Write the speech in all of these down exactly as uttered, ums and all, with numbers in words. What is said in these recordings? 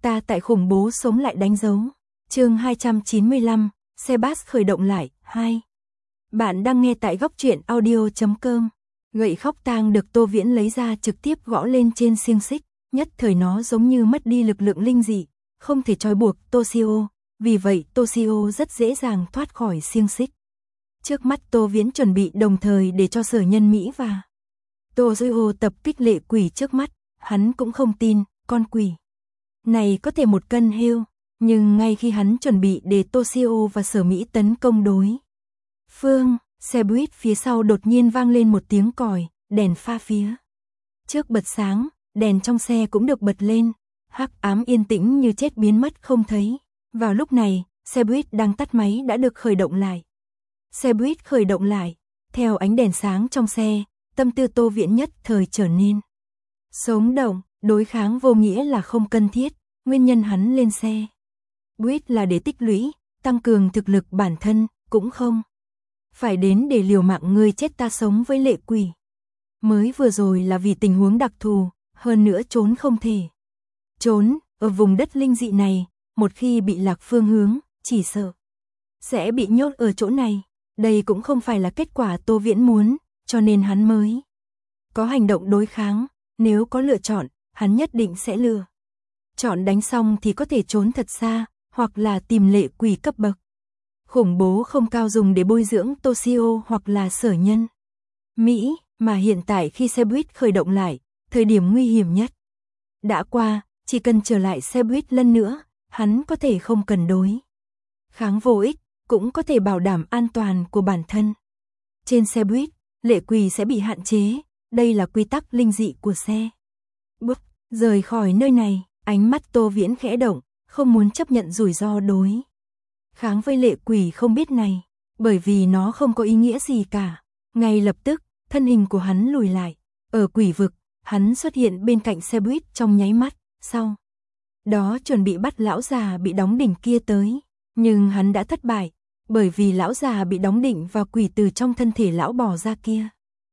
Ta tại khủng bố sống lại đánh dấu. Chương hai trăm chín mươi lăm, xe bus khởi động lại, hai. Bạn đang nghe tại góc truyện audio chấm com. Gậy khóc tang được Tô Viễn lấy ra trực tiếp gõ lên trên xiềng xích, nhất thời nó giống như mất đi lực lượng linh dị, không thể trói buộc Toshio, vì vậy Toshio rất dễ dàng thoát khỏi xiềng xích. Trước mắt Tô Viễn chuẩn bị đồng thời để cho Sở Nhân Mỹ và Toshio tập kích lệ quỷ trước mắt, hắn cũng không tin, con quỷ này có thể một cân heo, nhưng ngay khi hắn chuẩn bị để Toshio và Sở Mỹ tấn công đối phương, xe buýt phía sau đột nhiên vang lên một tiếng còi, đèn pha phía trước bật sáng, đèn trong xe cũng được bật lên, hắc ám yên tĩnh như chết biến mất không thấy. Vào lúc này, xe buýt đang tắt máy đã được khởi động lại. Xe buýt khởi động lại, theo ánh đèn sáng trong xe, tâm tư Tô Viễn nhất thời trở nên sống động, đối kháng vô nghĩa là không cần thiết, nguyên nhân hắn lên xe buýt là để tích lũy, tăng cường thực lực bản thân, cũng không phải đến để liều mạng người chết ta sống với lệ quỷ. Mới vừa rồi là vì tình huống đặc thù, hơn nữa trốn không thể trốn, ở vùng đất linh dị này, một khi bị lạc phương hướng, chỉ sợ sẽ bị nhốt ở chỗ này. Đây cũng không phải là kết quả Tô Viễn muốn, cho nên hắn mới có hành động đối kháng. Nếu có lựa chọn, hắn nhất định sẽ lựa chọn đánh xong thì có thể trốn thật xa, hoặc là tìm lệ quỷ cấp bậc khủng bố không cao dùng để bồi dưỡng Toshio hoặc là Sở Nhân Mỹ, mà hiện tại khi xe buýt khởi động lại, thời điểm nguy hiểm nhất đã qua, chỉ cần trở lại xe buýt lần nữa, hắn có thể không cần đối kháng vô ích, cũng có thể bảo đảm an toàn của bản thân. Trên xe buýt, lệ quỷ sẽ bị hạn chế, đây là quy tắc linh dị của xe buýt. Rời khỏi nơi này, ánh mắt Tô Viễn khẽ động, không muốn chấp nhận rủi ro đối kháng với lệ quỷ không biết này, bởi vì nó không có ý nghĩa gì cả. Ngay lập tức, thân hình của hắn lùi lại, ở quỷ vực, hắn xuất hiện bên cạnh xe buýt trong nháy mắt, sau đó chuẩn bị bắt lão già bị đóng đỉnh kia tới, nhưng hắn đã thất bại, bởi vì lão già bị đóng đỉnh và quỷ từ trong thân thể lão bò ra kia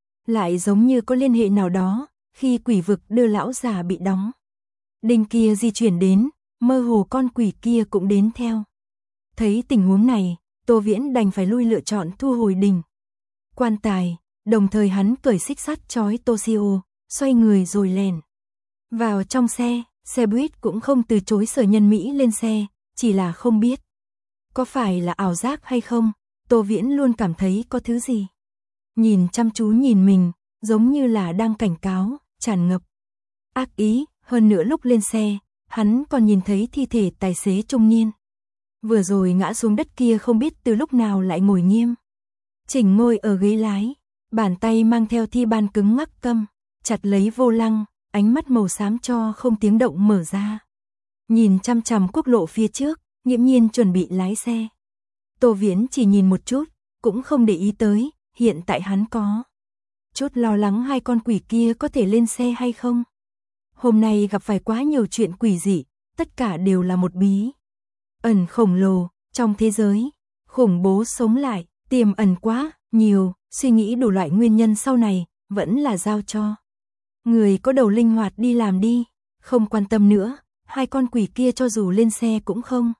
lại giống như có liên hệ nào đó, khi quỷ vực đưa lão già bị đóng đinh kia di chuyển đến, mơ hồ con quỷ kia cũng đến theo. Thấy tình huống này, Tô Viễn đành phải lui lựa chọn thu hồi đỉnh quan tài, đồng thời hắn cởi xích sắt trói Toshio, xoay người rồi lèn vào trong xe. Xe buýt cũng không từ chối Sở Nhân Mỹ lên xe, chỉ là không biết có phải là ảo giác hay không, Tô Viễn luôn cảm thấy có thứ gì nhìn chăm chú nhìn mình, giống như là đang cảnh cáo, tràn ngập ác ý. Hơn nữa lúc lên xe, hắn còn nhìn thấy thi thể tài xế trung niên vừa rồi ngã xuống đất kia, không biết từ lúc nào lại ngồi nghiêm chỉnh ngồi ở ghế lái, bàn tay mang theo thi ban cứng ngắc câm chặt lấy vô lăng, ánh mắt màu xám cho không tiếng động mở ra, nhìn chăm chằm quốc lộ phía trước, nghiễm nhiên chuẩn bị lái xe. Tô Viễn chỉ nhìn một chút, cũng không để ý tới, hiện tại hắn có chút lo lắng hai con quỷ kia có thể lên xe hay không. Hôm nay gặp phải quá nhiều chuyện quỷ dị, tất cả đều là một bí ẩn khổng lồ, trong thế giới khủng bố sống lại, tiềm ẩn quá nhiều, suy nghĩ đủ loại nguyên nhân sau này, vẫn là giao cho người có đầu linh hoạt đi làm đi, không quan tâm nữa, hai con quỷ kia cho dù lên xe cũng không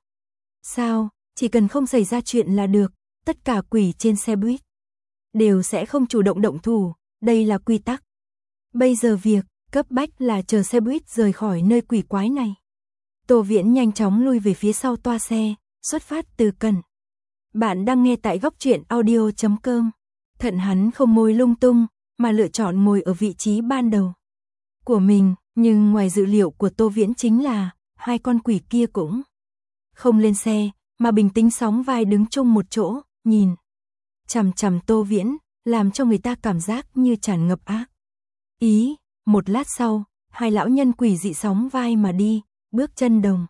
sao, chỉ cần không xảy ra chuyện là được, tất cả quỷ trên xe buýt đều sẽ không chủ động động thủ, đây là quy tắc. Bây giờ việc cấp bách là chờ xe buýt rời khỏi nơi quỷ quái này. Tô Viễn nhanh chóng lui về phía sau toa xe, xuất phát từ cần. Bạn đang nghe tại góc truyện audio chấm com. Thận hắn không ngồi lung tung, mà lựa chọn ngồi ở vị trí ban đầu của mình, nhưng ngoài dự liệu của Tô Viễn chính là hai con quỷ kia cũng không lên xe, mà bình tĩnh sóng vai đứng chung một chỗ, nhìn chằm chằm Tô Viễn, làm cho người ta cảm giác như tràn ngập ác ý. Một lát sau, hai lão nhân quỷ dị sóng vai mà đi, bước chân đồng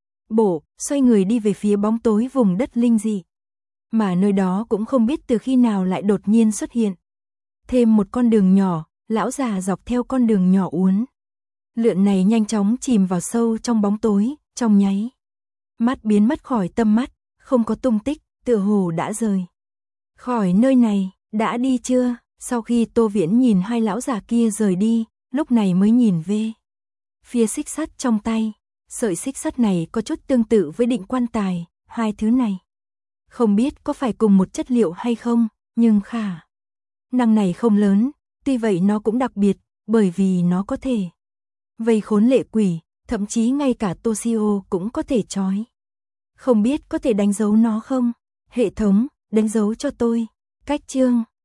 bộ, xoay người đi về phía bóng tối vùng đất linh dị. Mà nơi đó cũng không biết từ khi nào lại đột nhiên xuất hiện thêm một con đường nhỏ, lão già dọc theo con đường nhỏ uốn lượn này nhanh chóng chìm vào sâu trong bóng tối, trong nháy mắt biến mất khỏi tầm mắt, không có tung tích, tựa hồ đã rời khỏi nơi này. Đã đi chưa? Sau khi Tô Viễn nhìn hai lão già kia rời đi, lúc này mới nhìn về phía xích sắt trong tay, Sợi xích sắt này có chút tương tự với định quan tài, hai thứ này. Không biết có phải cùng một chất liệu hay không, nhưng khả năng này không lớn, tuy vậy nó cũng đặc biệt, bởi vì nó có thể vây khốn lệ quỷ, thậm chí ngay cả Toshio cũng có thể trói. Không biết có thể đánh dấu nó không? Hệ thống, đánh dấu cho tôi. Cách chương